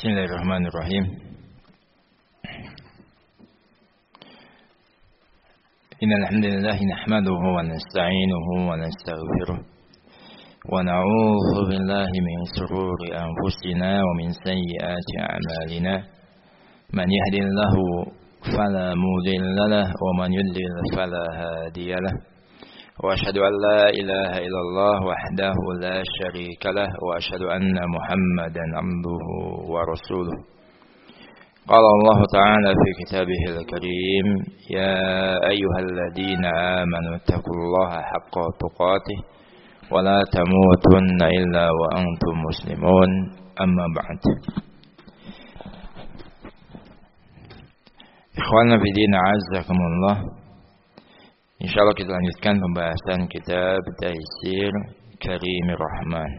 Bismillahirrahmanirrahim. Innal hamdalillah nahmaduhu wa nasta'inuhu wa nastaghfiruh wa na'udzu billahi min shururi anfusina wa min sayyiati a'malina. Man yahdihillahu fala mudilla lahu wa man yudlil fala hadiya lahu. Wa asyhadu an la ilaha illallah wahdahu la syarika lahu wa asyhadu anna Muhammadan 'abduhu wa rasuluh. Qala Allah Ta'ala fi kitabihil karim, ya ayyuhalladzina amanu taqullaha haqqa tuqatih wa la tamutunna illa wa antum muslimun. Amma ba'd. Ikhwana fi din, a'azzakumullah. Insyaallah kita lanjutkan pembahasan kitab Taisir Karimir Rahman.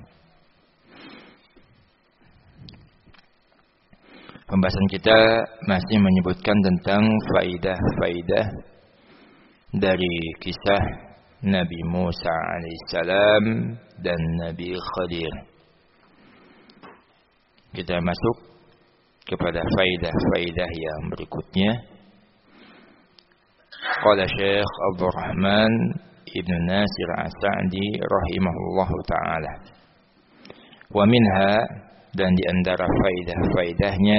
Pembahasan kita masih menyebutkan tentang faidah-faidah dari kisah Nabi Musa alaihissalam dan Nabi Khadir. Kita masuk kepada faidah-faidah yang berikutnya. Qala Syekh Abdul Rahman Ibn Nasir As-Sa'di rahimahullahu ta'ala. Wa minha, dan di antara faidah-faidahnya,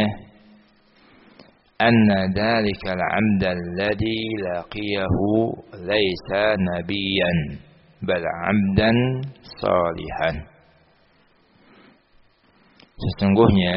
anna dhalikal 'abda alladhi laqiyahu laysa nabiyyan bal 'abdan salihan. Sesungguhnya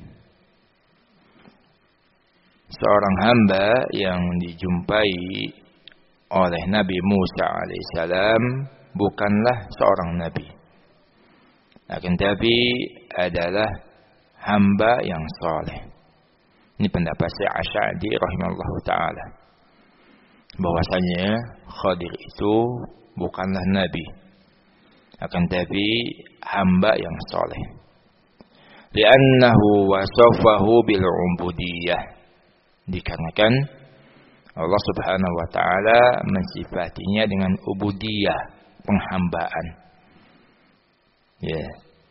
seorang hamba yang dijumpai oleh Nabi Musa alaihissalam bukanlah seorang nabi, akan tapi adalah hamba yang saleh. Ini pendapat Syekh Asy'adi rahimahullah ta'ala, bahwasanya Khadir itu bukanlah nabi, akan tapi hamba yang saleh. Li'annahu wasafahu bil 'ubudiyah, dikarenakan Allah Subhanahu wa taala mensifatinya dengan ubudiyah, penghambaan. Ya.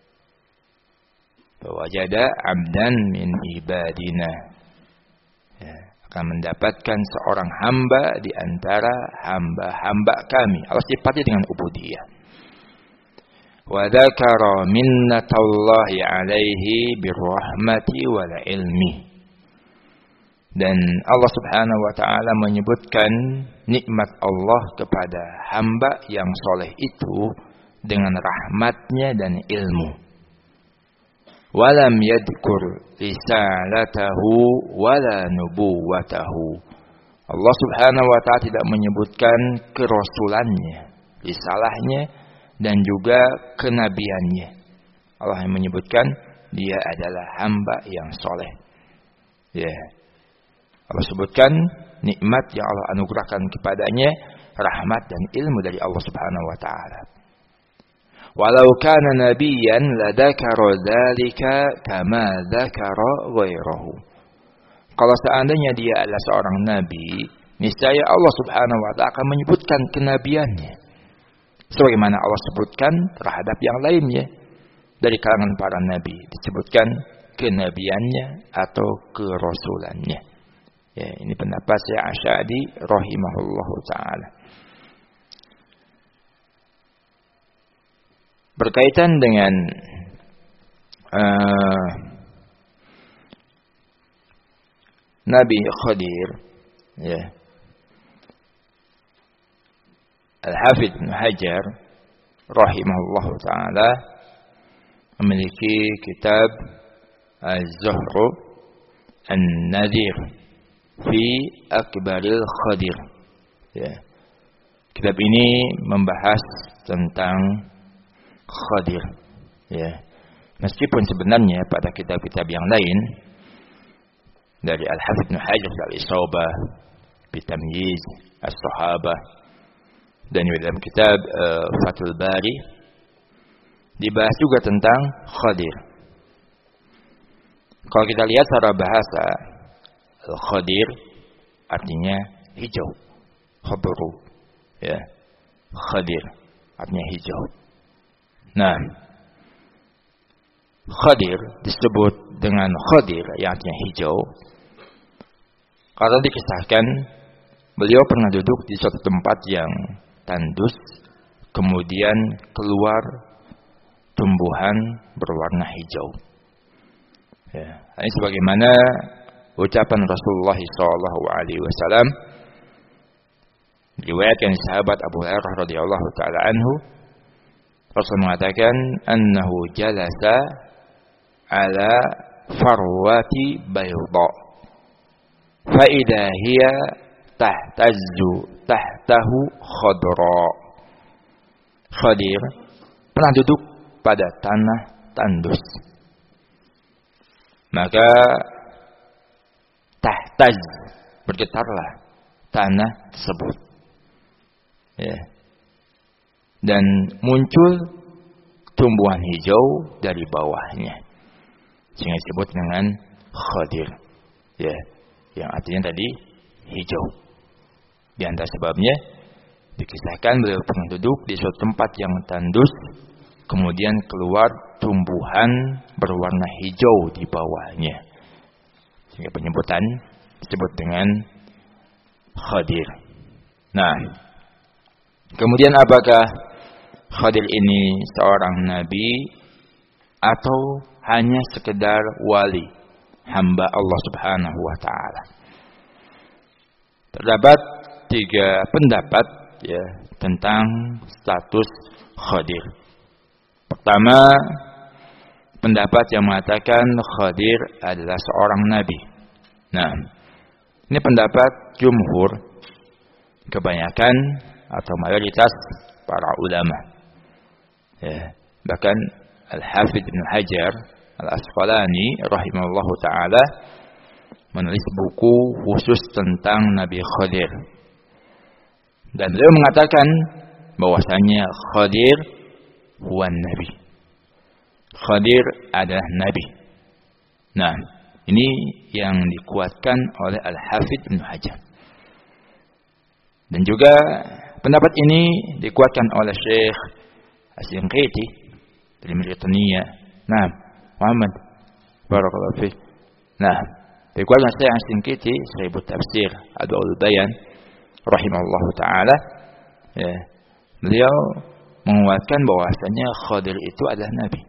Wajada 'abdan min ibadina. Ya, akan mendapatkan seorang hamba di antara hamba-hamba kami. Allah sifati dengan ubudiyah. Wa dzakara minnatallahi 'alaihi birrahmati wal ilmi. Dan Allah Subhanahu wa ta'ala menyebutkan nikmat Allah kepada hamba yang soleh itu dengan rahmatnya dan ilmu. Walam yadkur risalatahu wala nubuwatahu. Allah Subhanahu wa ta'ala tidak menyebutkan kerasulannya, risalahnya, dan juga kenabiannya. Allah yang menyebutkan dia adalah hamba yang soleh. Ya. Allah sebutkan nikmat yang Allah anugerahkan kepadanya, rahmat dan ilmu dari Allah Subhanahu wa taala. Walau kana nabiyyan ladzakara dzalika kama dzakara ghairahu. Kalau seandainya dia adalah seorang nabi, niscaya Allah Subhanahu wa taala akan menyebutkan kenabiannya sebagaimana Allah sebutkan terhadap yang lainnya dari kalangan para nabi, disebutkan kenabiannya atau kerasulannya. Ya, ini pendapat Syekh Asy'adi rahimahullahu ta'ala. Berkaitan dengan Nabi Khadir, ya, Al-Hafidz Ibnu Hajar rahimahullahu ta'ala memiliki kitab Az-Zuhru An-Nadhir fi Akbaril Khadir. Ya. Kitab ini membahas tentang Khadir. Ya. Meskipun sebenarnya pada kitab-kitab yang lain dari Al-Hafidz Ibnu Hajar Al-Isaabah fi Tamyiz As-Sahabah dan dalam kitab Fathul Bari dibahas juga tentang Khadir. Kalau kita lihat secara bahasa, Khadir artinya hijau, khadru, ya. Khadir artinya hijau. Nah, Khadir disebut dengan Khadir yang artinya hijau karena dikisahkan beliau pernah duduk di suatu tempat yang tandus, kemudian keluar tumbuhan berwarna hijau. Ya, ini sebagaimana ucapan Rasulullah SAW diriwayatkan sahabat Abu Hurairah radhiyallahu taala anhu, Rasul mengatakan annahu jalasa ala farwati bayda fa idza hiya tahtazzu tahtahu khadra. Khadir pernah duduk pada tanah tandus, maka tahtaz, bergetarlah tanah tersebut, ya. Dan muncul tumbuhan hijau dari bawahnya, sehingga disebut dengan Khadir, ya, yang artinya tadi hijau. Di antara sebabnya dikisahkan beliau pernah duduk di suatu tempat yang tandus, kemudian keluar tumbuhan berwarna hijau di bawahnya, sehingga penyebutan disebut dengan Khadir. Nah, kemudian apakah Khadir ini seorang nabi atau hanya sekedar wali, hamba Allah Subhanahu wa taala? Terdapat 3 pendapat, ya, tentang status Khadir. Pertama, pendapat yang mengatakan Khadir adalah seorang nabi. Nah, ini pendapat jumhur, kebanyakan atau mayoritas para ulama. Ya, bahkan Al-Hafidz Ibnu Hajar Al-Asqalani rahimahullahu taala menulis buku khusus tentang Nabi Khadir. Dan beliau mengatakan bahwasanya Khadir huwa nabi. Khadir adalah nabi. Nah, ini yang dikuatkan oleh Al-Hafidz Ibnu Hajar. Dan juga pendapat ini dikuatkan oleh Syekh Asy-Syanqiti dari Mauritania. Nah, Muhammad barakallahu fiik. Nah, dikuatkan oleh Syekh Asy-Syanqiti, Sahibut Tafsir Adwaul Bayan rahimahullahu taala. Ya, beliau menguatkan bahwasanya Khadir itu adalah nabi.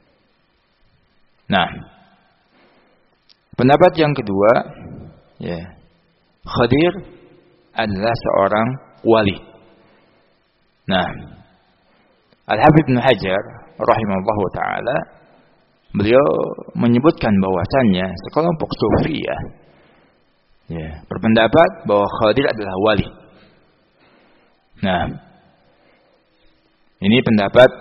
Nah, pendapat yang kedua, ya, Khadir adalah seorang wali. Nah, Al-Hafidz Ibnu Hajar rahimahullahu taala beliau menyebutkan bahwasannya sekelompok sufiyah, ya, berpendapat bahwa Khadir adalah wali. Nah, ini pendapat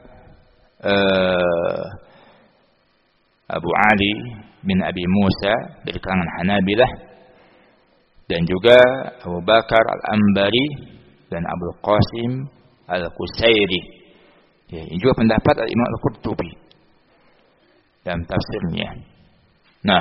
Abu Ali bin Abi Musa dari kalangan Hanabilah, dan juga Abu Bakar Al-Ambari dan Abu Qasim Al-Qusairi. Ya, ini juga pendapat Al-Imam Al-Qurtubi dalam tafsirnya. Nah,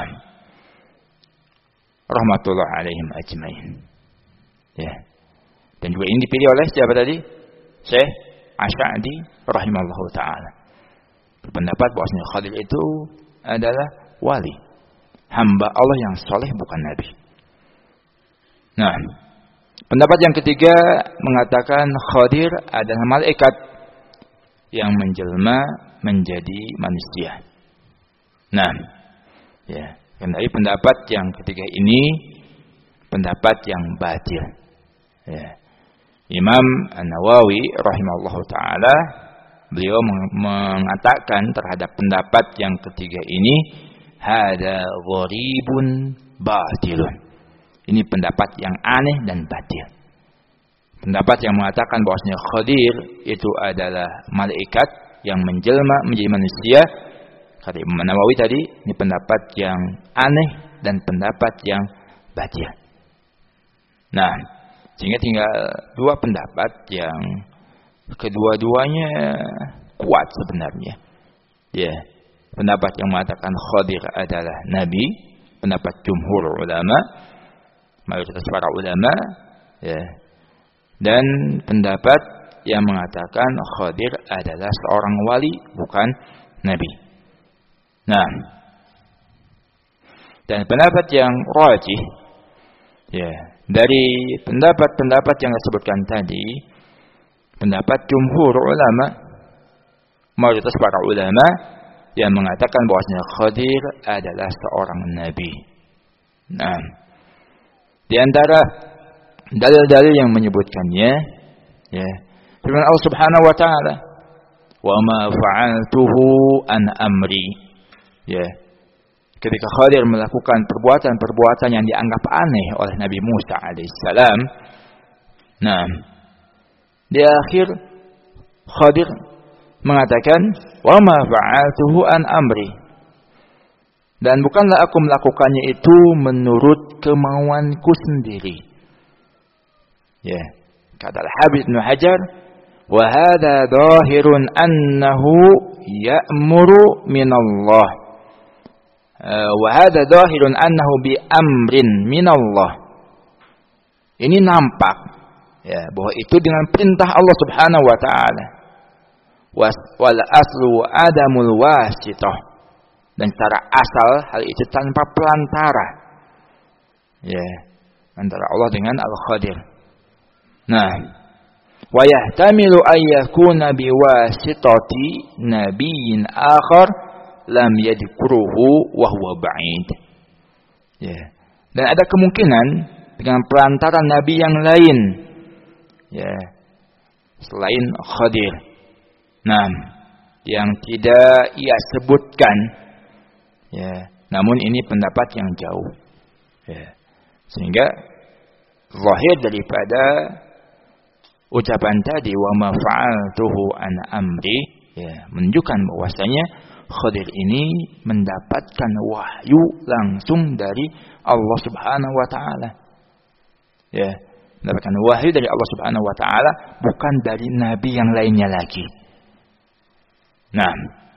rahmatullah alaihim ajmain. Ya. Dan juga ini dipilih oleh siapa tadi? Syekh Asy'adi rahimahullahu taala. Berpendapat bahwasanya Khadir itu adalah wali, hamba Allah yang soleh, bukan nabi. Nah, pendapat yang ketiga mengatakan Khadir adalah malaikat yang menjelma menjadi manusia. Nah, ya, dari pendapat yang ketiga ini pendapat yang batil. Ya. Imam An-Nawawi rahimahullahu taala beliau mengatakan terhadap pendapat yang ketiga ini, hada gharibun batilun. Ini pendapat yang aneh dan batil. Pendapat yang mengatakan bahwasanya Khadir itu adalah malaikat yang menjelma menjadi manusia, kata Imam Nawawi tadi, ini pendapat yang aneh dan pendapat yang batil. Nah, sehingga tinggal 2 pendapat yang kedua-duanya kuat sebenarnya. Ya, pendapat yang mengatakan Khadir adalah nabi, pendapat jumhur ulama, mayoritas para ulama, ya. Dan pendapat yang mengatakan Khadir adalah seorang wali, bukan nabi. Nah, dan pendapat yang rajih, ya, dari pendapat-pendapat yang disebutkan tadi, pendapat jumhur ulama, mayoritas para ulama yang mengatakan bahwasanya Khadir adalah seorang nabi. Nah, di antara dalil-dalil yang menyebutkannya, ya, firman Allah Subhanahu wa taala, "Wa ma fa'altuhu an amri." Ya. Ketika Khadir melakukan perbuatan-perbuatan yang dianggap aneh oleh Nabi Musa alaihissalam, nah, di akhir Khadir mengatakan, "Wa ma fa'altuhu an amri." Dan bukanlah aku melakukannya itu menurut kemauanku sendiri. Ya, kata Al-Habib Ibnu Hajar, "Wa hadza dhahirun annahu ya'muru min Allah. Wa hadza dhahirun annahu bi amrin min Allah." Ini nampak, ya, bahwa itu dengan perintah Allah Subhanahu wa taala. Wal aslu adamul wasithah. Dan secara asal hal itu tanpa pelantara, ya, antara Allah dengan Al-Khadir. Nah, wa yahtamilu ay yakuna biwasitati nabiyyin akhar lam yadhkuruhu wa huwa ba'id. Ya. Dan ada kemungkinan dengan perantaran nabi yang lain, ya, selain Khadir. Nah, yang tidak ia sebutkan, ya, namun ini pendapat yang jauh, ya, sehingga zahir daripada ucapan tadi wa ma fa'altuhu an amri, ya, menunjukkan bahwasanya Khadir ini mendapatkan wahyu langsung dari Allah Subhanahu wa taala, ya, mendapatkan wahyu dari Allah Subhanahu wa taala, bukan dari nabi yang lainnya lagi. Nah,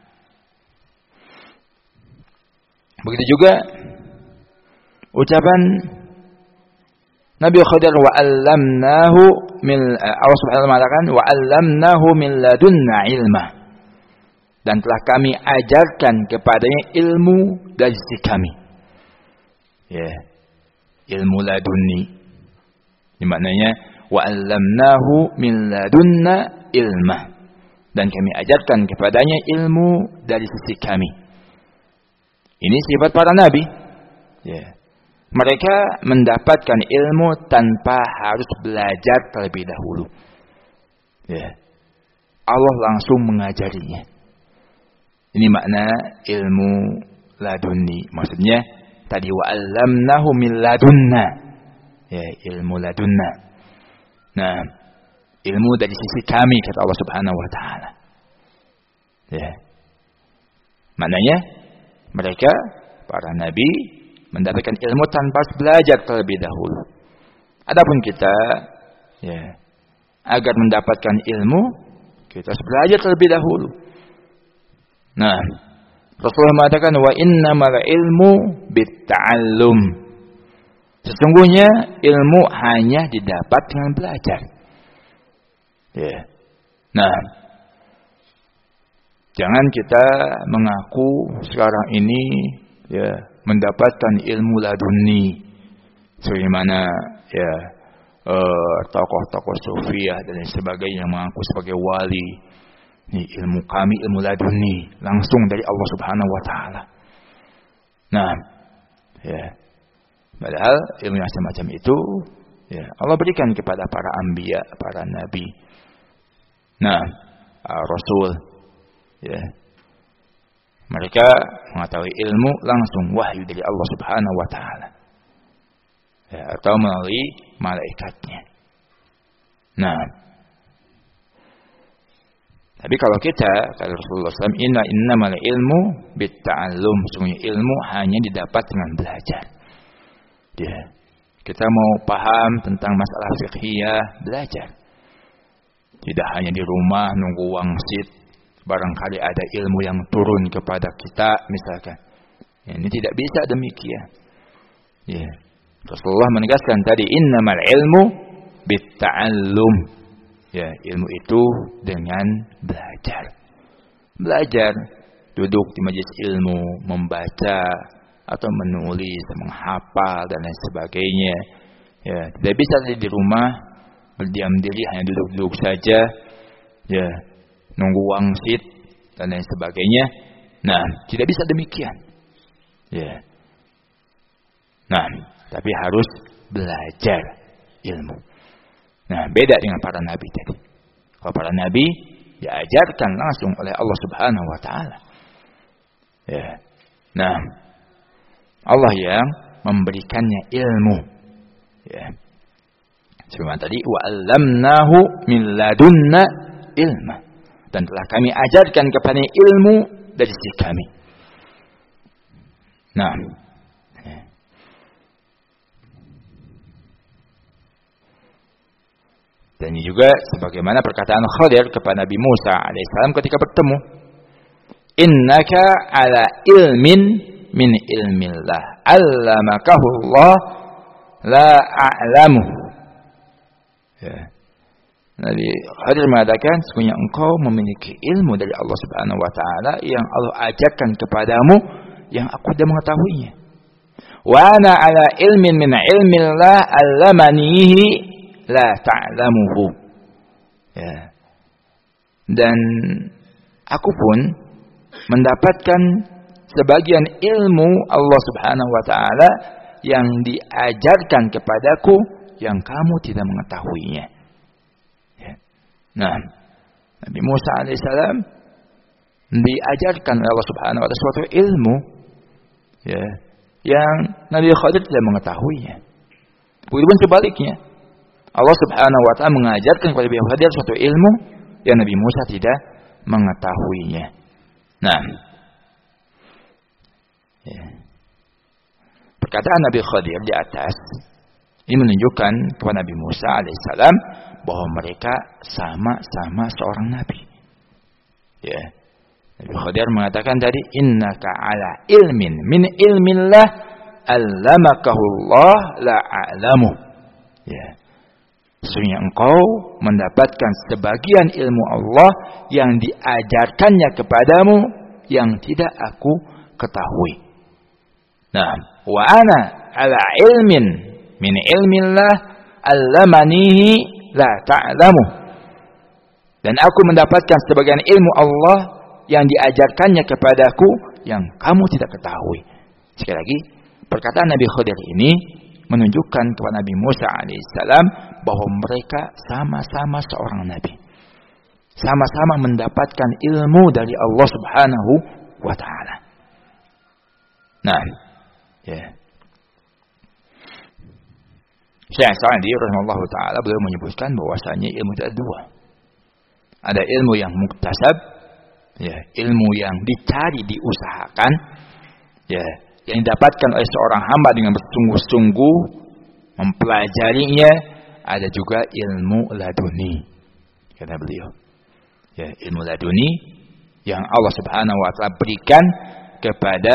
begitu juga ucapan Nabi Khadir, wa 'allamnahu min, Allah Subhanahu wa taala mengatakan wa 'allamnahu min ladunna ilma, dan telah kami ajarkan kepadanya ilmu dari sisi kami. Ya, ilmu ladunni. Ini maknanya wa 'allamnahu min ladunna ilma, dan kami ajarkan kepadanya ilmu dari sisi kami. Ini sifat para nabi. Ya. Mereka mendapatkan ilmu tanpa harus belajar terlebih dahulu. Ya. Allah langsung mengajarinya. Ini makna ilmu laduni. Maksudnya tadi wa 'allamnahu min ladunna. Ya, ilmu ladunna. Nah, ilmu dari sisi kami, kata Allah Subhanahu wa taala. Ya. Maknanya mereka para nabi mendapatkan ilmu tanpa belajar terlebih dahulu. Adapun kita, ya, agar mendapatkan ilmu kita harus belajar terlebih dahulu. Nah, Rasulullah mengatakan wa innamal ilmu bitta'allum. Sesungguhnya ilmu hanya didapat dengan belajar. Ya. Nah, jangan kita mengaku sekarang ini, ya, mendapatkan ilmu laduni, sebagaimana, ya, tokoh-tokoh sufiah dan sebagainya yang mengaku sebagai wali. Ini ilmu kami ilmu laduni langsung dari Allah Subhanahu wa taala. Nah, ya, padahal ilmu yang semacam itu, ya, Allah berikan kepada para anbiya, para nabi. Nah, rasul, ya, mereka mengetahui ilmu langsung wahyu dari Allah Subhanahu wa taala, ya, atau melalui malaikatnya. Nah, tapi kalau kita, kata Rasulullah SAW, innamal ilmu bitta'allum, sungguh ilmu hanya didapat dengan belajar. Ya, kita mau paham tentang masalah fiqhiyah, belajar. Tidak hanya di rumah nunggu wangsit, barangkali ada ilmu yang turun kepada kita misalkan. Ya, ini tidak bisa demikian. Ya, Rasulullah menegaskan tadi innamal ilmu bitta'allum. Ya, ilmu itu dengan belajar. Belajar, duduk di majelis ilmu, membaca atau menulis, menghafal dan lain sebagainya. Ya, tidak bisa di rumah berdiam diri hanya duduk-duduk saja, ya, nunggu wangsit dan lain sebagainya. Nah, tidak bisa demikian. Ya. Nah, tapi harus belajar ilmu. Nah, beda dengan para nabi tadi. Kalau para nabi diajarkan langsung oleh Allah Subhanahu wa taala. Ya. Nah, Allah yang memberikannya ilmu. Ya. Sebagaimana tadi wa 'allamnahu min ladunna ilma. Dan telah kami ajarkan kepada ilmu dari sisi kami. Nah, dan ini juga sebagaimana perkataan Khadir kepada Nabi Musa alaihissalam ketika bertemu, innaka ala ilmin min ilmillah, allamakahu Allah la a'lamu. Ya. Nabi Khadir mengatakan, sesungguhnya engkau memiliki ilmu dari Allah Subhanahu wa taala yang Allah ajarkan kepadamu yang aku tidak mengetahuinya. Wa ana ala ilmin min ilmillah allamanihi la ta'lamuhu. Ya. Dan aku pun mendapatkan sebagian ilmu Allah Subhanahu wa taala yang diajarkan kepadaku yang kamu tidak mengetahuinya. Ya. Nah, Nabi Musa alaihissalam diajarkan oleh Allah Subhanahu wa taala suatu ilmu, ya, yang Nabi Khadir tidak mengetahuinya. Begitupun sebaliknya, Allah Subhanahu wa taala mengajarkan kepada Nabi Khadir suatu ilmu yang Nabi Musa tidak mengetahuinya. Nah, ya. Perkataan Nabi Khadir di atas ini menunjukkan kepada Nabi Musa alaihissalam bahwa mereka sama-sama seorang nabi. Ya. Nabi Khadir mengatakan tadi, innaka ala ilmin min ilmillah allamakahu Allah la a'lamu. Ya. Sesungguhnya engkau mendapatkan sebagian ilmu Allah yang diajarkannya kepadamu yang tidak aku ketahui. Nah, wa ana ala ilmin min ilmillah allamanihi la ta'lamu. Dan aku mendapatkan sebagian ilmu Allah yang diajarkannya kepadaku yang kamu tidak ketahui. Sekali lagi, perkataan Nabi Khadir ini menunjukkan kepada Nabi Musa alaihissalam bahwa mereka sama-sama seorang nabi. Sama-sama mendapatkan ilmu dari Allah Subhanahu wa taala. Nah, ya. Syekh Sa'di rahimahullahu taala beliau menyebutkan bahwasanya ilmu itu ada dua. Ada ilmu yang muktasab, ya, ilmu yang dicari, diusahakan, ya, yang didapatkan oleh seorang hamba dengan bersungguh-sungguh mempelajarinya. Ada juga ilmu laduni, kata beliau. Ya, ilmu laduni yang Allah Subhanahu wa taala berikan kepada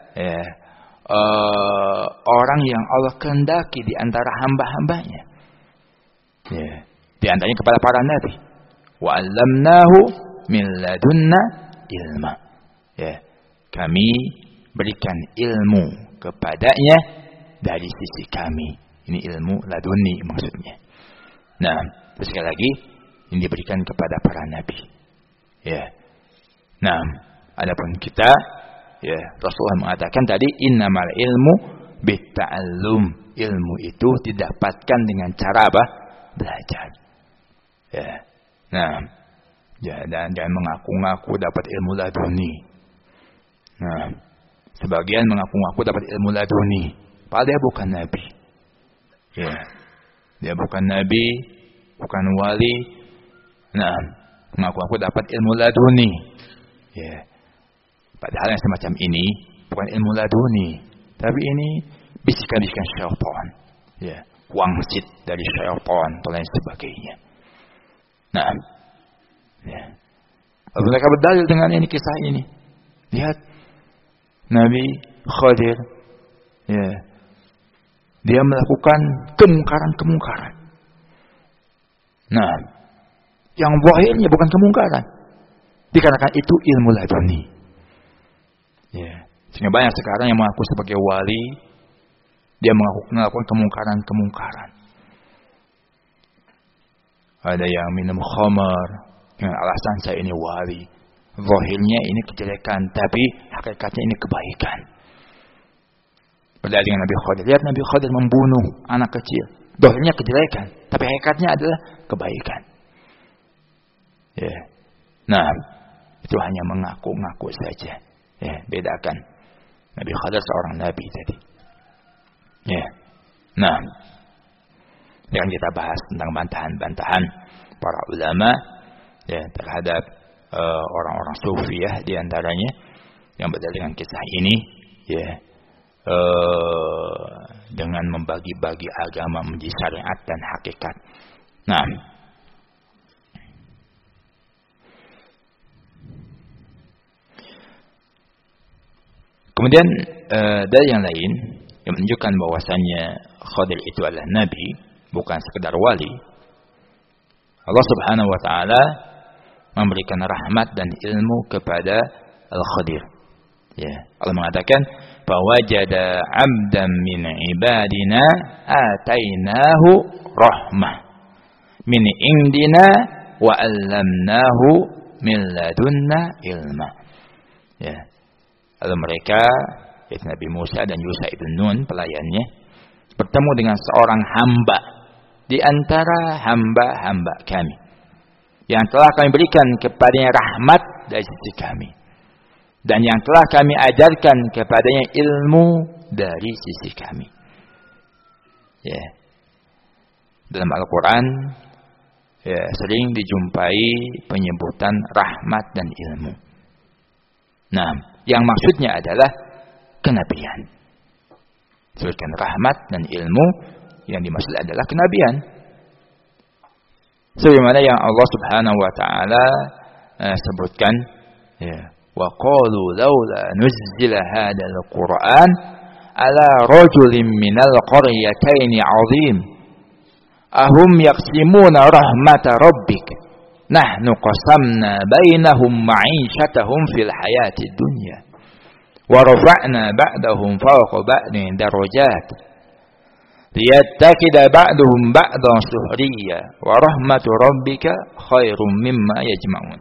orang yang Allah kehendaki di antara hamba-hambanya. Ya, di antaranya kepada para nabi. Wa 'allamnahu min ladunna ilma. Ya, kami berikan ilmu kepadanya dari sisi kami. Ini ilmu laduni maksudnya. Nah, terus sekali lagi ini diberikan kepada para nabi. Ya. Nah, adapun kita, ya, Rasulullah mengatakan tadi innamal ilmu bitta'allum. Ilmu itu didapatkan dengan cara apa? Belajar. Ya. Nah, ya, dan jangan mengaku-ngaku dapat ilmu laduni. Nah, sebagian mengaku-ngaku dapat ilmu laduni, padahal dia bukan nabi. Ya. Dia bukan nabi, bukan wali. Nah, mengaku-ngaku dapat ilmu laduni. Ya. Padahal yang semacam ini bukan ilmu laduni, tapi ini bisikan-bisikan syaitan. Ya, wangsit dari syaitan dan lain sebagainya. Nah, ya. Lalu mereka berdalil dengan ini, kisah ini. Lihat Nabi Khadir, ya, dia melakukan kemungkaran-kemungkaran. Nah, yang zahirnya bukan kemungkaran, dikarenakan itu ilmu laduni. Ya. Sehingga banyak sekarang yang mengaku sebagai wali, dia melakukan kemungkaran-kemungkaran. Ada yang minum khamar dengan alasan saya ini wali. Zahirnya ini kejelekan, tapi hakikatnya ini kebaikan. Beda dengan Nabi Khadir. Lihat Nabi Khadir membunuh anak kecil. Zahirnya kejelekan, tapi hakikatnya adalah kebaikan. Ya. Nah, itu hanya mengaku-ngaku saja. Ya, bedakan. Nabi Khadir seorang nabi tadi. Ya. Nah, dengan kita bahas tentang bantahan-bantahan para ulama ya terhadap orang-orang sufiyah di antaranya yang berdasarkan kisah ini ya dengan membagi-bagi agama menjadi syariat dan hakikat. Nah, kemudian dari yang lain yang menunjukkan bahwasannya Khadir itu adalah nabi, bukan sekedar wali. Allah Subhanahu wa taala memberikan rahmat dan ilmu kepada Al-Khadir. Ya, Allah mengatakan, "Fawajada 'abdan min ibadina atainahu rahmah min indina wa 'allamnahu min ladunna ilma." Ya. Lalu mereka, yaitu Nabi Musa dan Yusha ibn Nun, pelayannya, bertemu dengan seorang hamba di antara hamba-hamba kami yang telah kami berikan kepadanya rahmat dari sisi kami dan yang telah kami ajarkan kepadanya ilmu dari sisi kami. Ya. Dalam Al-Quran ya, sering dijumpai penyebutan rahmat dan ilmu. Nah, yang maksudnya adalah kenabian. Sebutkan rahmat dan ilmu, yang dimaksud adalah kenabian. Sebagaimana yang Allah Subhanahu wa taala sebutkan, ya, wa qalu laula nuzzila hadzal Qur'an ala rajulin minal qaryatayn 'azim ahum yaqsimuna rahmata rabbik nahnu qasamna bainahum ma'isyatahum fil hayatid dunya wa rafa'na ba'dahum fawqa ba'din darajat liyattakhidha ba'duhum ba'dan suhriya wa rahmatu rabbika khairum mimma yajma'un.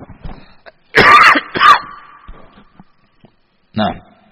Nah,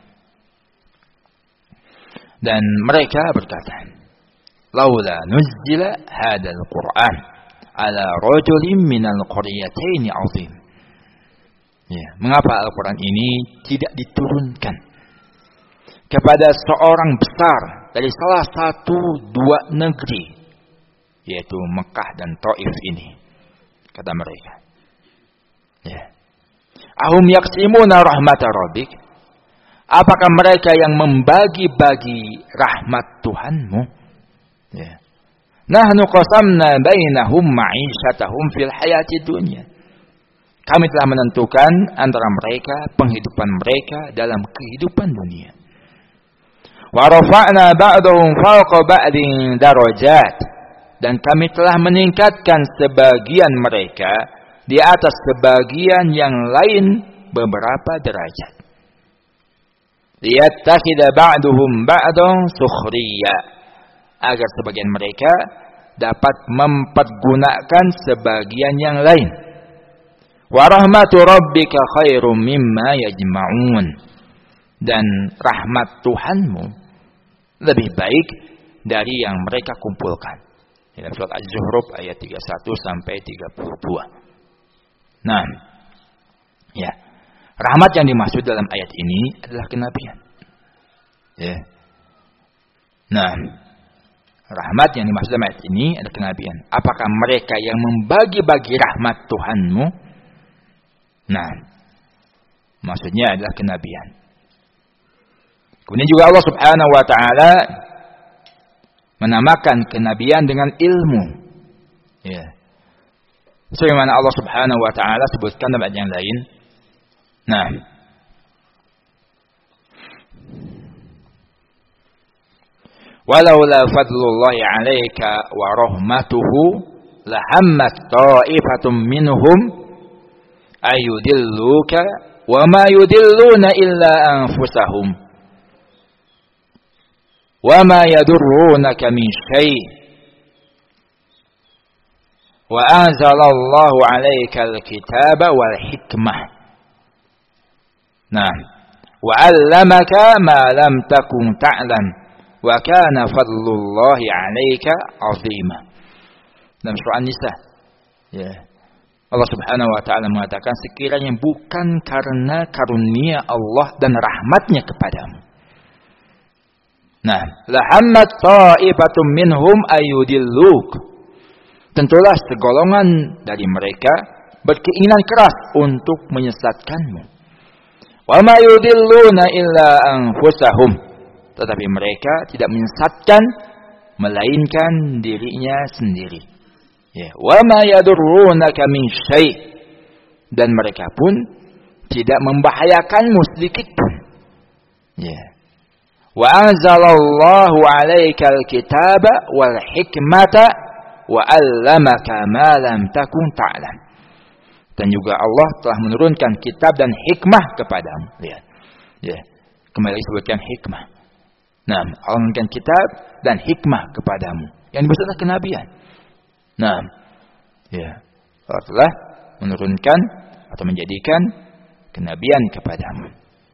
dan mereka berkata, laula nuzzila hadzal Qur'an ala rajulin minal qaryatayn 'azim. Ya, mengapa Al-Quran ini tidak diturunkan kepada seorang besar dari salah satu dua negeri, yaitu Mekah dan Taif ini, kata mereka. Ya. Ahum yaqsimuna rahmata rabbik. Apakah mereka yang membagi-bagi rahmat Tuhanmu? Ya. Nahnu qasamna bainahum ma'isyatahum fil hayati dunya. Kami telah menentukan antara mereka penghidupan mereka dalam kehidupan dunia. Wa rafa'na ba'dahum fawqa ba'din darajat. Dan kami telah meningkatkan sebagian mereka di atas sebagian yang lain beberapa derajat. Liyattakhidha ba'duhum ba'dan sukhriya. Agar sebagian mereka dapat mempergunakan sebagian yang lain. Wa rahmatu rabbika khairum mimma yajma'un. Dan rahmat Tuhanmu lebih baik dari yang mereka kumpulkan. Dalam surat Az-Zuhruf ayat 31 sampai 32. Nah, ya. Rahmat yang dimaksud dalam ayat ini adalah kenabian. Ya. Nah, rahmat yang dimaksud dalam ayat ini adalah kenabian. Apakah mereka yang membagi-bagi rahmat Tuhanmu? Nah, maksudnya adalah kenabian. Kemudian juga Allah Subhanahu wa taala menamakan kenabian dengan ilmu. Ya. Sebagaimana Allah Subhanahu wa taala sebutkan dalam ayat yang lain. Nah, walaula fadlullahi 'alaika wa rahmatuhu lahammat ta'ifatum minhum ayudilluka wa ma yudilluna illa anfusahum wa ma yadurrunaka min syai' wa anzalallahu 'alaikal kitaba wal hikmah. Nah, wa 'allamaka ma lam takun ta'lam wa kana fadlullahi 'alaika 'azima. Dalam surah An-Nisa, ya, Allah Subhanahu wa taala mengatakan, sekiranya bukan karena karunia Allah dan rahmatnya kepadamu. Nah, lahammat ta'ibatum minhum ayudilluk. Tentulah segolongan dari mereka berkeinginan keras untuk menyesatkanmu. Wa ma yudilluna illa anfusahum. Tetapi mereka tidak menyesatkan melainkan dirinya sendiri. Ya, wa ma yadurrunaka min syai', dan mereka pun tidak membahayakanmu sedikit pun. Ya. Wa anzalallahu 'alaikal kitaba wal hikmata wa 'allamaka ma lam takun ta'lam. Dan juga Allah telah menurunkan kitab dan hikmah kepadamu. Lihat. Ya. Kembali disebutkan hikmah. Nah, Allah menurunkan kitab dan hikmah kepadamu. Yang dimaksud adalah kenabian. Nah, ya, Allah telah menurunkan atau menjadikan kenabian kepadamu.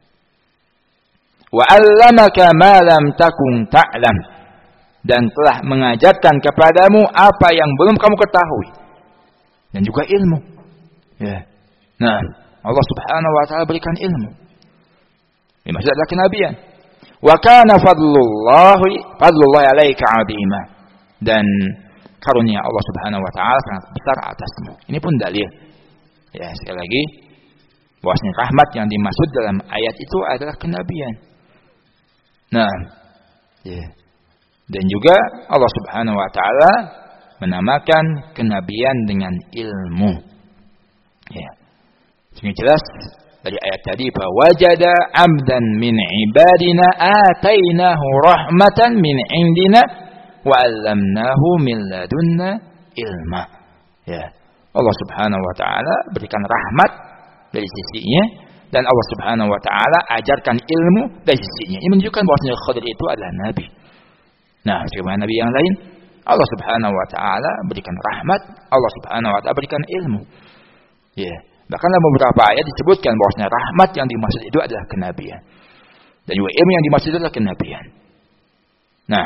Wa 'allamaka ma lam takun ta'lam, dan telah mengajarkan kepadamu apa yang belum kamu ketahui, dan juga ilmu. Ya. Nah, Allah Subhanahu wa taala berikan ilmu. Ini maksud adalah kenabian. Wa kana fadlullahi 'alaika 'azima, dan karunia Allah Subhanahu wa taala sangat besar atasmu. Ini pun dalil. Ya, sekali lagi, bahwasanya rahmat yang dimaksud dalam ayat itu adalah kenabian. Nah, ya. Dan juga Allah Subhanahu wa taala menamakan kenabian dengan ilmu. Ya. Sehingga jelas dari ayat tadi bahwa wajada 'abdan min ibadina atainahu rahmatan min indina wa 'allamnahu min ladunna ilma. Ya. Allah Subhanahu wa taala berikan rahmat dari sisinya, dan Allah Subhanahu wa taala ajarkan ilmu dari sisinya. Ini menunjukkan bahwasanya Khadir itu adalah nabi. Nah, sebagaimana nabi yang lain, Allah Subhanahu wa taala berikan rahmat, Allah Subhanahu wa taala berikan ilmu. Ya. Bahkan dalam beberapa ayat disebutkan bahwasanya rahmat yang dimaksud itu adalah kenabian. Dan juga ilmu yang dimaksud itu adalah kenabian. Nah,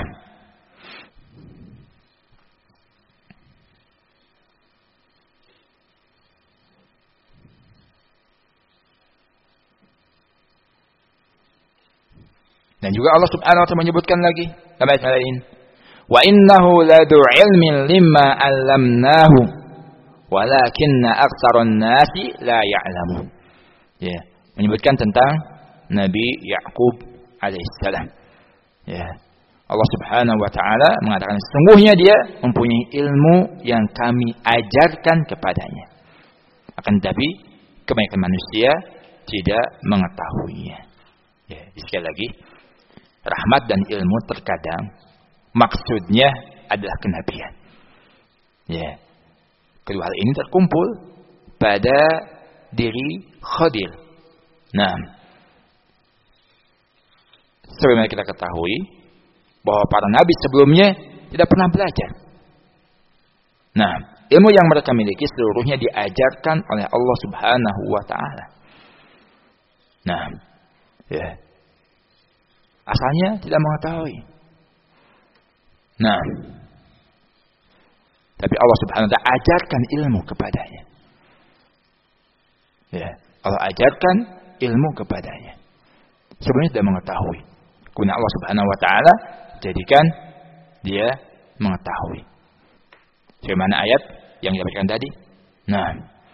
dan juga Allah Subhanahu wa taala menyebutkan lagi dalam ayat lain, wa innahu ladu ilmin limma 'allamnahu walakinna aktsaran nasi la ya'lamun. Ya, menyebutkan tentang Nabi Yakub alaihissalam. Ya. Allah Subhanahu wa taala mengatakan sesungguhnya dia mempunyai ilmu yang kami ajarkan kepadanya. Akan tetapi kebanyakan manusia tidak mengetahuinya. Ya, sekali lagi, rahmat dan ilmu terkadang maksudnya adalah kenabian. Ya. Kedua hal ini terkumpul pada diri Khadir. Nah, sebagaimana kita ketahui bahwa para nabi sebelumnya tidak pernah belajar. Nah, ilmu yang mereka miliki seluruhnya diajarkan oleh Allah Subhanahu wa taala. Nah, ya. Asalnya tidak mengetahui. Nah, tapi Allah Subhanahu wa taala ajarkan ilmu kepadanya. Ya, Allah ajarkan ilmu kepadanya. Sebelumnya tidak mengetahui. Kemudian Allah Subhanahu wa taala jadikan dia mengetahui. Sebagaimana ayat yang kita bacakan tadi. Nah,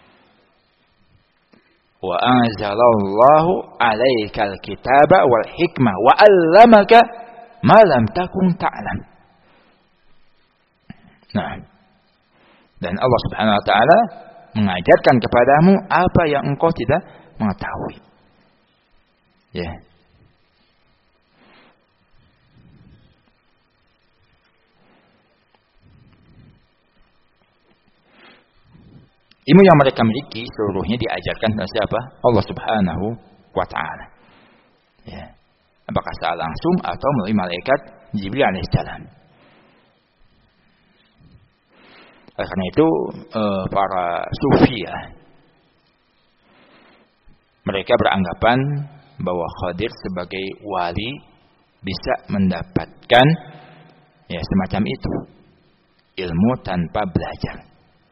wa anzalallahu 'alaikal kitaba wal hikmah wa 'allamaka ma lam takun ta'lam. Nah, dan Allah Subhanahu wa taala mengajarkan kepadamu apa yang engkau tidak mengetahui. Ya. Ilmu yang mereka miliki seluruhnya diajarkan oleh siapa? Allah Subhanahu wa taala. Ya. Apakah secara langsung atau melalui malaikat Jibril alaihissalam. Oleh karena itu para sufi ya, mereka beranggapan bahwa Khadir sebagai wali bisa mendapatkan ya semacam itu, ilmu tanpa belajar.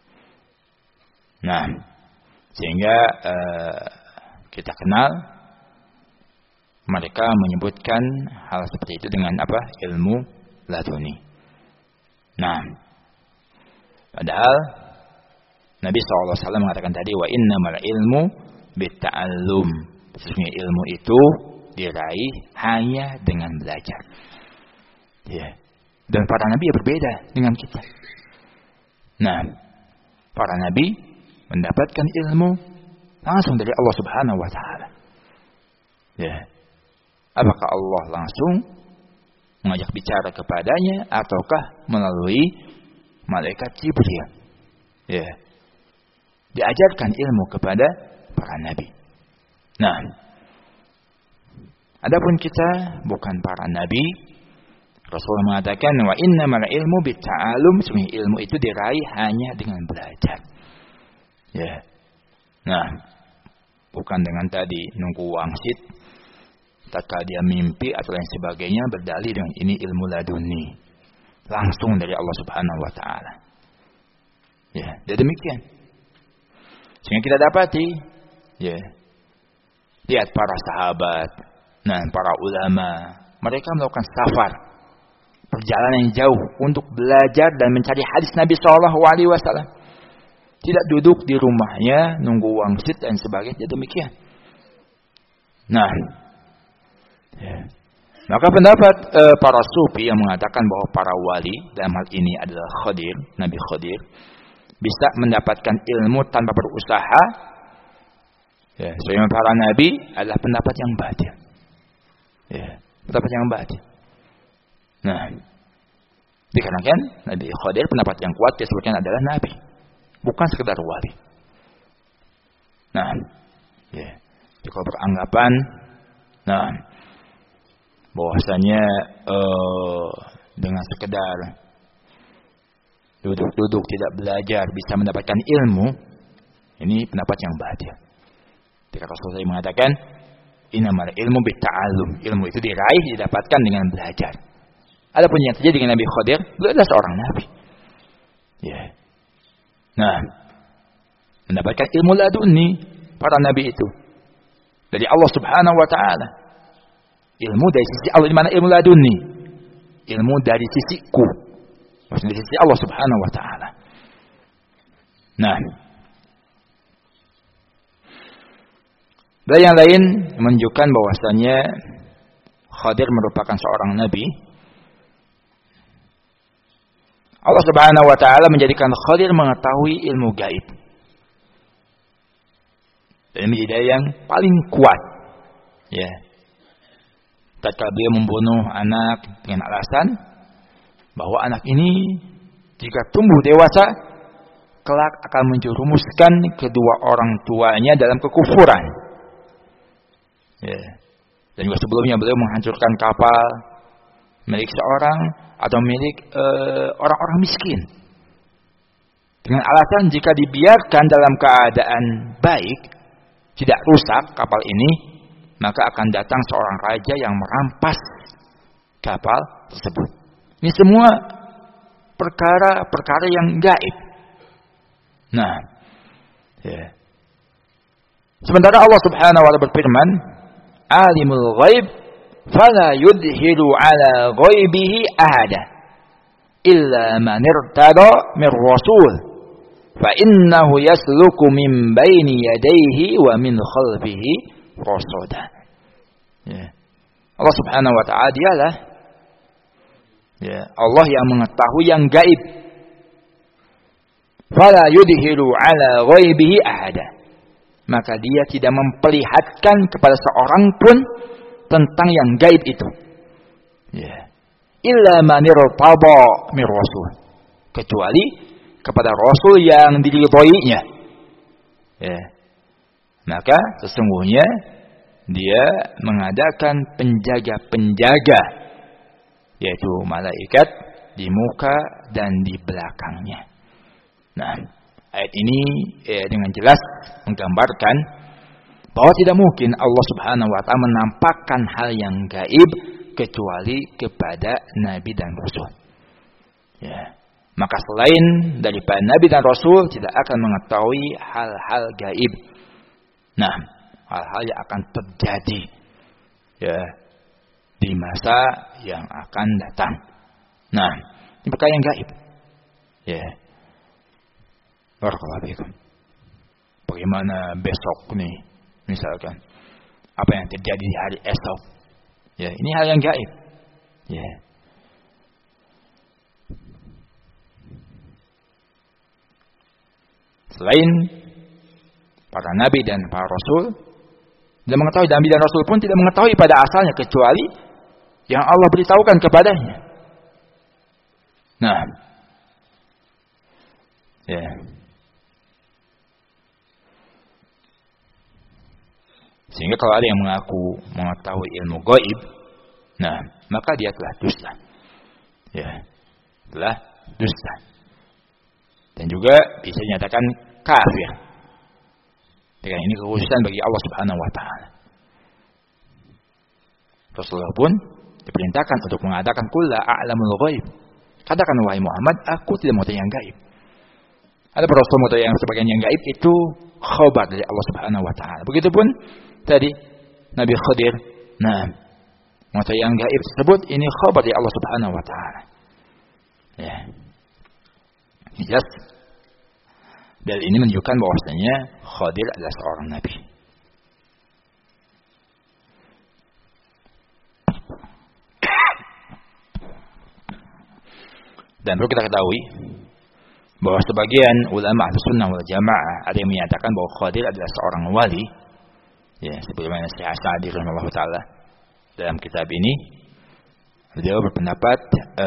Nah, sehingga kita kenal mereka menyebutkan hal seperti itu dengan apa? Ilmu laduni. Nah, padahal Nabi SAW mengatakan tadi, wa innamal ilmu bitta'allum. Sesungguhnya ilmu itu diraih hanya dengan belajar. Ya. Dan para nabi berbeda dengan kita. Nah, para nabi mendapatkan ilmu langsung dari Allah Subhanahu wa taala. Ya. Apakah Allah langsung mengajak bicara kepadanya ataukah melalui malaikat Jibril? Ya. Diajarkan ilmu kepada para nabi. Nah, adapun kita bukan para nabi, Rasulullah mengatakan wa innamal ilmu bitta'allum, sesungguhnya ilmu itu diraih hanya dengan belajar. Ya. Nah, bukan dengan tadi nunggu wangsit tatkala dia mimpi atau lain sebagainya berdalih dengan ini ilmu laduni. Langsung dari Allah Subhanahu wa taala. Ya, jadi demikian. Sehingga kita dapati ya. Lihat para sahabat, nah para ulama, mereka melakukan safar, perjalanan yang jauh untuk belajar dan mencari hadis Nabi SAW. Tidak duduk di rumahnya nunggu wangsit dan sebagainya, demikian. Nah, ya. Maka pendapat para sufi yang mengatakan bahwa para wali dalam hal ini adalah Khadir, Nabi Khadir, bisa mendapatkan ilmu tanpa berusaha. Ya, sebagaimana para nabi adalah pendapat yang batil. Ya, pendapat yang batil. Nah, dikarenakan Nabi Khadir pendapat yang kuat disebutkan adalah nabi, bukan sekedar wali. Nah, ya, jika beranggapan, nah, bahwasanya dengan sekedar duduk-duduk tidak belajar bisa mendapatkan ilmu, ini pendapat yang batil. Ketika Rasulullah mengatakan innamal ilmu bitta'allum, ilmu itu diraih didapatkan dengan belajar. Adapun yang terjadi dengan Nabi Khadir, beliau adalah seorang nabi. Ya. Nah, mendapatkan ilmu laduni para nabi itu dari Allah Subhanahu wa taala. Ilmu dari sisi Allah, di mana ilmu laduni? Ilmu dari sisiku. Maksudnya dari sisi Allah Subhanahu wa taala. Nah, dan yang lain menunjukkan bahwasanya Khadir merupakan seorang nabi. Allah Subhanahu wa taala menjadikan Khadir mengetahui ilmu gaib. Dan menjadi yang paling kuat. Ya. Tatkala beliau membunuh anak dengan alasan bahwa anak ini jika tumbuh dewasa kelak akan menjerumuskan kedua orang tuanya dalam kekufuran. Ya. Dan juga sebelumnya beliau menghancurkan kapal milik seorang atau milik orang-orang miskin dengan alasan jika dibiarkan dalam keadaan baik, tidak rusak kapal ini, maka akan datang seorang raja yang merampas kapal tersebut. Ini semua perkara-perkara yang gaib. Nah, ya. Sementara Allah Subhanahu wa taala berfirman, alimul ghaib fala yudhiru ala ghaibihi ahada illa man irtada min rasul fa innahu yasluku min baini yadayhi wa min khalfihi rasada. Ya. Allah Subhanahu wa taala dialah ya, Allah yang mengetahui yang gaib. Fala yudhiru ala ghaibihi ahada. Maka dia tidak memperlihatkan kepada seorang pun tentang yang gaib itu. Ya. Illa man irtada min rasul. Kecuali kepada rasul yang diridhoinya. Ya. Maka sesungguhnya dia mengadakan penjaga-penjaga, yaitu malaikat di muka dan di belakangnya. Nah, ayat ini dengan jelas menggambarkan bahwa tidak mungkin Allah Subhanahu wa taala menampakkan hal yang gaib kecuali kepada nabi dan rasul. Ya. Maka selain daripada nabi dan rasul tidak akan mengetahui hal-hal gaib. Nah, hal-hal yang akan terjadi ya di masa yang akan datang. Nah, ini perkara yang gaib. Ya. Barakallahu fiikum. Bagaimana besok nih, misalkan apa yang terjadi di hari esok. Ya, ini hal yang gaib. Ya. Selain para nabi dan para rasul, tidak mengetahui, nabi dan rasul pun tidak mengetahui pada asalnya kecuali yang Allah beritahukan kepadanya. Nah, ya. Sehingga kalau ada yang mengaku mengetahui ilmu gaib, nah, maka dia telah dusta. Ya, telah dusta. Dan juga bisa dinyatakan kafir. Dengan ini kekhususan bagi Allah Subhanahu wa taala. Rasulullah pun diperintahkan untuk mengatakan qul la a'lamul ghaib. Katakan wahai Muhammad, aku tidak mengetahui yang gaib. Ada para rasul mengetahui yang sebagian yang gaib itu khabar dari Allah Subhanahu wa taala. Begitupun tadi Nabi Khidir, nah, mengetahui yang gaib tersebut ini khabar dari Allah Subhanahu wa taala. Ya. Jelas. Dan ini menunjukkan bahwasanya Khidir adalah seorang nabi. Dan perlu kita ketahui bahwa sebagian ulama Ahlussunnah wal Jamaah ada yang menyatakan bahwa Khidir adalah seorang wali. Ya, sebagaimana Syekh As-Sa'di rahimahullah taala dalam kitab ini beliau berpendapat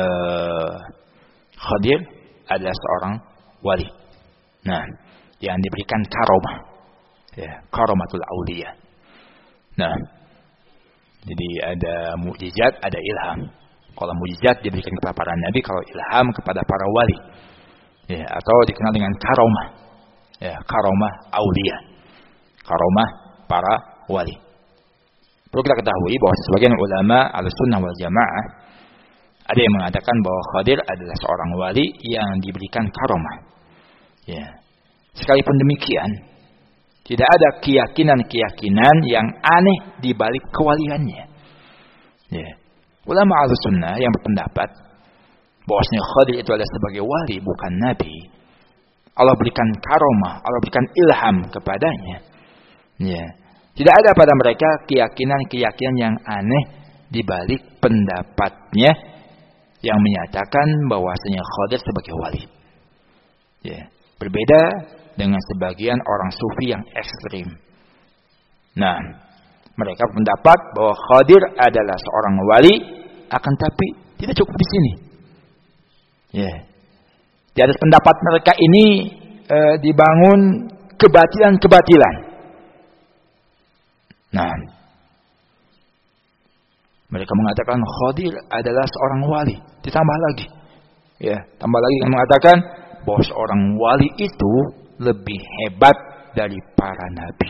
Khidir adalah seorang wali. Nah, yang diberikan karomah. Ya, karomatul auliya. Nah, jadi ada mukjizat, ada ilham. Kalau mukjizat diberikan kepada para nabi, kalau ilham kepada para wali. Ya, atau dikenal dengan karomah. Ya, karomah auliya. Karomah para wali. Perlu kita ketahui bahwa sebagian ulama Ahlussunnah wal Jamaah ada yang mengatakan bahwa Khidir adalah seorang wali yang diberikan karomah. Ya. Sekalipun demikian, tidak ada keyakinan-keyakinan yang aneh di balik kewaliannya. Ya. Ulama Ahlussunnah yang berpendapat bahwasanya Khidir itu adalah sebagai wali, bukan nabi. Allah berikan karomah, Allah berikan ilham kepadanya. Ya. Tidak ada pada mereka keyakinan-keyakinan yang aneh di balik pendapatnya yang menyatakan bahwasanya Khidir sebagai wali. Ya. Berbeda dengan sebagian orang sufi yang ekstrim. Nah, mereka berpendapat bahwa Khidir adalah seorang wali, akan tapi tidak cukup di sini. Ya. Di atas pendapat mereka ini dibangun kebatilan-kebatilan. Nah, mereka mengatakan Khidir adalah seorang wali. Ditambah lagi, ya, tambah lagi yang mengatakan bahwa seorang wali itu lebih hebat dari para nabi.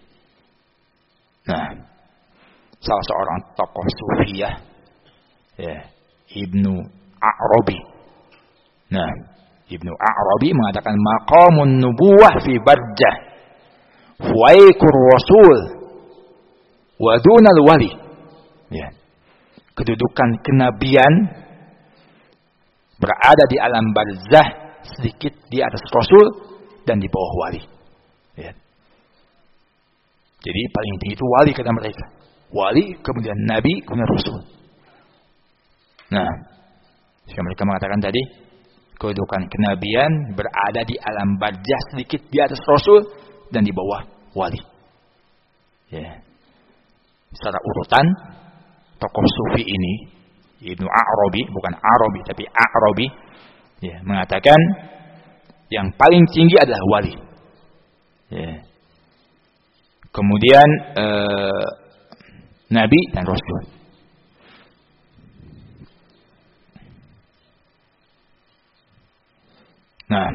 Nah, salah seorang tokoh sufiyah, ya, Ibnu A'rabi. Nah, Ibnu A'rabi mengatakan maqamun nubuwah fi barjah, fuaikur rasul, wa dunal wali. Ya. Kedudukan kenabian berada di alam barzah, sedikit di atas rasul dan di bawah wali. Ya. Jadi paling tinggi itu wali kata mereka. Wali, kemudian nabi, kemudian rasul. Nah, jika mereka mengatakan tadi kedudukan kenabian berada di alam barzah, sedikit di atas rasul dan di bawah wali. Ya. Secara urutan tokoh sufi ini Ibnu A'rabi, bukan Arabi tapi A'rabi, ya, mengatakan yang paling tinggi adalah wali. Ya. kemudian nabi dan rasul. Nah,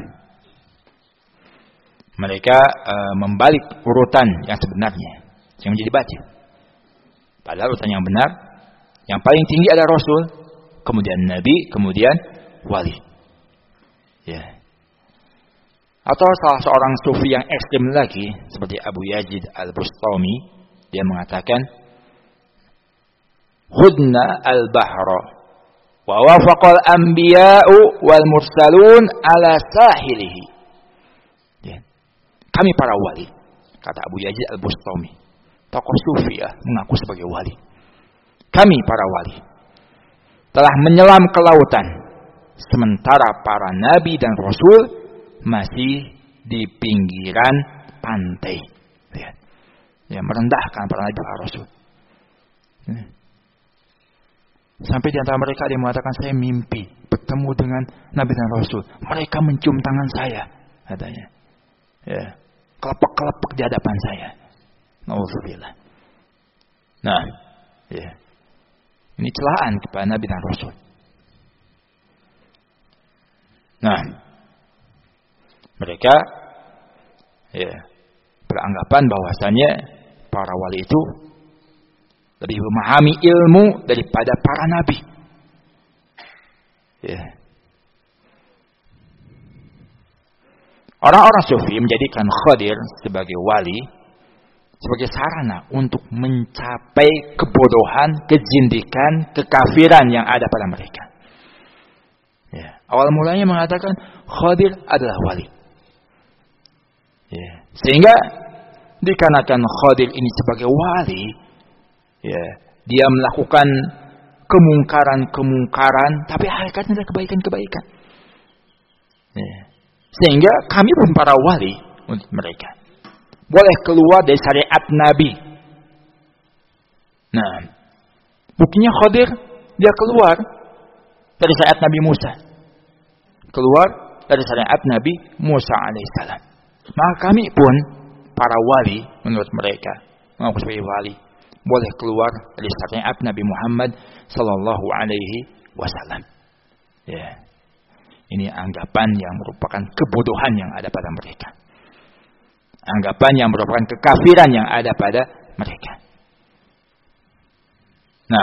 mereka membalik urutan yang sebenarnya, yang menjadi batil. Padahal urutan yang benar, yang paling tinggi adalah rasul, kemudian nabi, kemudian wali. Ya. Atau salah seorang sufi yang ekstrem lagi, seperti Abu Yazid Al-Bustami, dia mengatakan, "Hudna al-bahra wa wafaqal anbiya'u wal mursalun ala sahilihi." Ya. Kami para wali, kata Abu Yazid Al-Bustami, tokoh sufi ya, mengaku sebagai wali. Kami para wali telah menyelam ke lautan, sementara para nabi dan rasul masih di pinggiran pantai. Lihat. Ya, merendahkan para nabi dan rasul. Ya. Sampai di antara mereka ada yang mengatakan, saya mimpi bertemu dengan nabi dan rasul. Mereka mencium tangan saya, katanya. Ya, kelepek-kelepek di hadapan saya. Nauzubillah. Nah, ya. Ini celaan kepada nabi dan rasul. Nah, mereka ya beranggapan bahwasanya para wali itu lebih memahami ilmu daripada para nabi. Ya. Orang-orang sufi menjadikan Khadir sebagai wali, sebagai sarana untuk mencapai kebodohan, kezindikan, kekafiran yang ada pada mereka. Ya. Awal mulanya mengatakan Khadir adalah wali. Ya. Sehingga dikarenakan Khadir ini sebagai wali, ya, dia melakukan kemungkaran, tapi hakikatnya adalah kebaikan-kebaikan. Ya. Sehingga kami pun para wali untuk mereka boleh keluar dari syariat Nabi. Nah, buktinya Khadir dia keluar dari syariat Nabi Musa, keluar dari syariat Nabi Musa alaihissalam. Maka kami pun para wali menurut mereka, mengaku sebagai wali, boleh keluar dari syariat Nabi Muhammad sallallahu alaihi wasallam. Ya. Ini anggapan yang merupakan kebodohan yang ada pada mereka. Anggapan yang merupakan kekafiran yang ada pada mereka. Nah,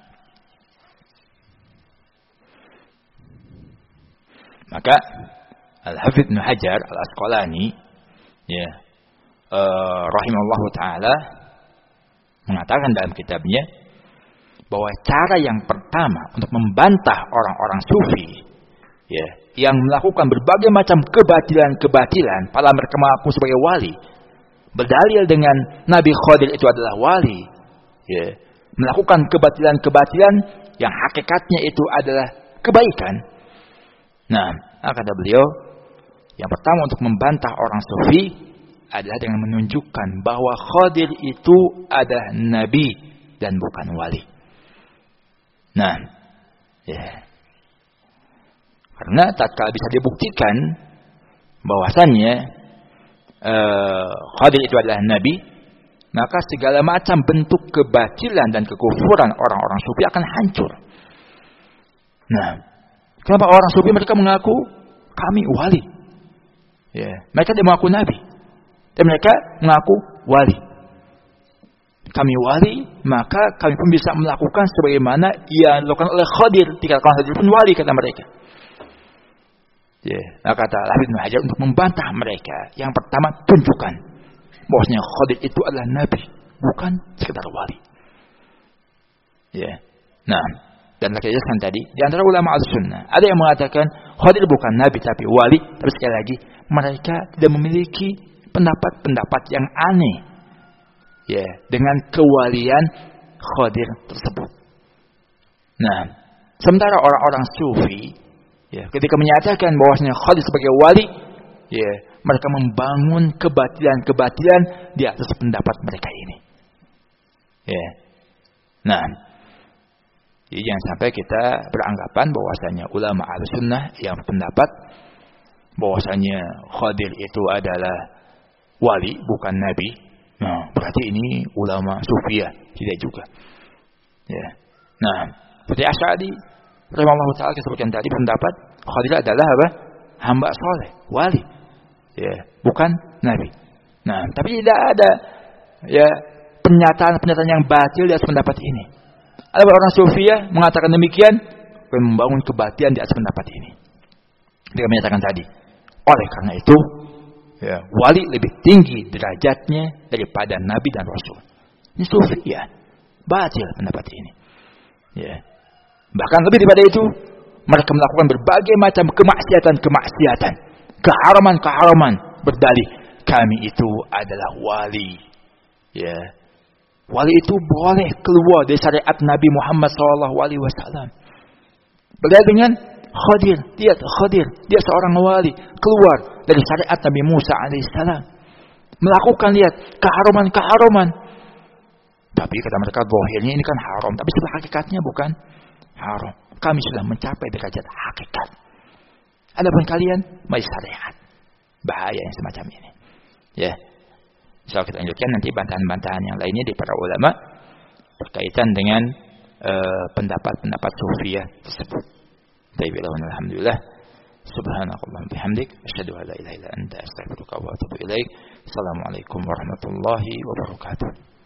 maka Al-Hafidz Ibnu Hajar Al-Asqalani, ya, rahimahullahu taala, mengatakan dalam kitabnya bahwa cara yang pertama untuk membantah orang-orang sufi, ya, yang melakukan berbagai macam kebatilan, padahal mereka mengaku sebagai wali, berdalil dengan Nabi Khadir itu adalah wali, ya, melakukan kebatilan yang hakikatnya itu adalah kebaikan. Nah, kata beliau, yang pertama untuk membantah orang sufi adalah dengan menunjukkan bahwa Khadir itu adalah nabi dan bukan wali. Nah, ya. Karena tatkala bisa dibuktikan bahwasannya Khadir itu adalah nabi, maka segala macam bentuk kebatilan dan kekufuran orang-orang sufi akan hancur. Nah, kenapa orang sufi mereka mengaku kami wali? Ya, mereka tidak mengaku nabi, dan mereka mengaku wali. Kami wali, maka kami pun bisa melakukan sebagaimana yang dilakukan oleh Khadir. Dikatakan Khadir pun wali, kata mereka. Ya, kata Al-Hafidz Ibnu Hajar untuk membantah mereka. Yang pertama, tunjukkan bahwasanya Khadir itu adalah nabi, bukan sekedar wali. Ya. Nah, dan lagi jelaskan tadi, di antara ulama al-sunnah ada yang mengatakan Khadir bukan nabi tapi wali, tapi sekali lagi mereka tidak memiliki pendapat-pendapat yang aneh, ya, dengan kewalian Khadir tersebut. Nah, sementara orang-orang sufi, ya, ketika menyatakan bahwasanya Khadir sebagai wali, ya, mereka membangun kebatilan-kebatilan di atas pendapat mereka ini. Ya. Nah, jadi jangan sampai kita beranggapan bahwasanya ulama al-sunnah yang pendapat bahwasanya Khadir itu adalah wali bukan nabi, Nah, berarti ini ulama sufiyah. Tidak juga. Ya. Nah, seperti Asy'ari rahimahullah taala disebutkan tadi pendapat Khadir adalah apa? Hamba soleh, wali. Ya, bukan nabi. Nah, tapi tidak ada ya pernyataan yang batil di atas pendapat ini. Ada orang sufiyah mengatakan demikian, membangun kebatilan di atas pendapat ini. Dia menyatakan tadi, oleh karena itu, ya, wali lebih tinggi derajatnya daripada nabi dan rasul. Ini sufiyah, batil pendapat ini. Ya. Bahkan lebih daripada itu, mereka melakukan berbagai macam kemaksiatan, keharaman, berdalih kami itu adalah wali. Ya. Wali itu boleh keluar dari syariat Nabi Muhammad SAW. Berbeda dengan Khadir. Lihat Khadir, dia seorang wali keluar dari syariat Nabi Musa alaihissalam. Melakukan lihat keharaman. Tapi kata mereka zahirnya ini kan haram, tapi sebenarnya hakikatnya bukan haram. Kami sudah mencapai derajat hakikat. Adapun kalian masih syariat. Bahaya yang semacam ini. Ya. So kita lanjutkan nanti bantahan-bantahan yang lainnya dari para ulama berkaitan dengan pendapat-pendapat sufiyah tersebut. Alhamdulillah. Subhanallah bihamdik asyhadu an la ilaha illa anta astaghfiruka wa atubu ilaik. Assalamualaikum warahmatullahi wabarakatuh.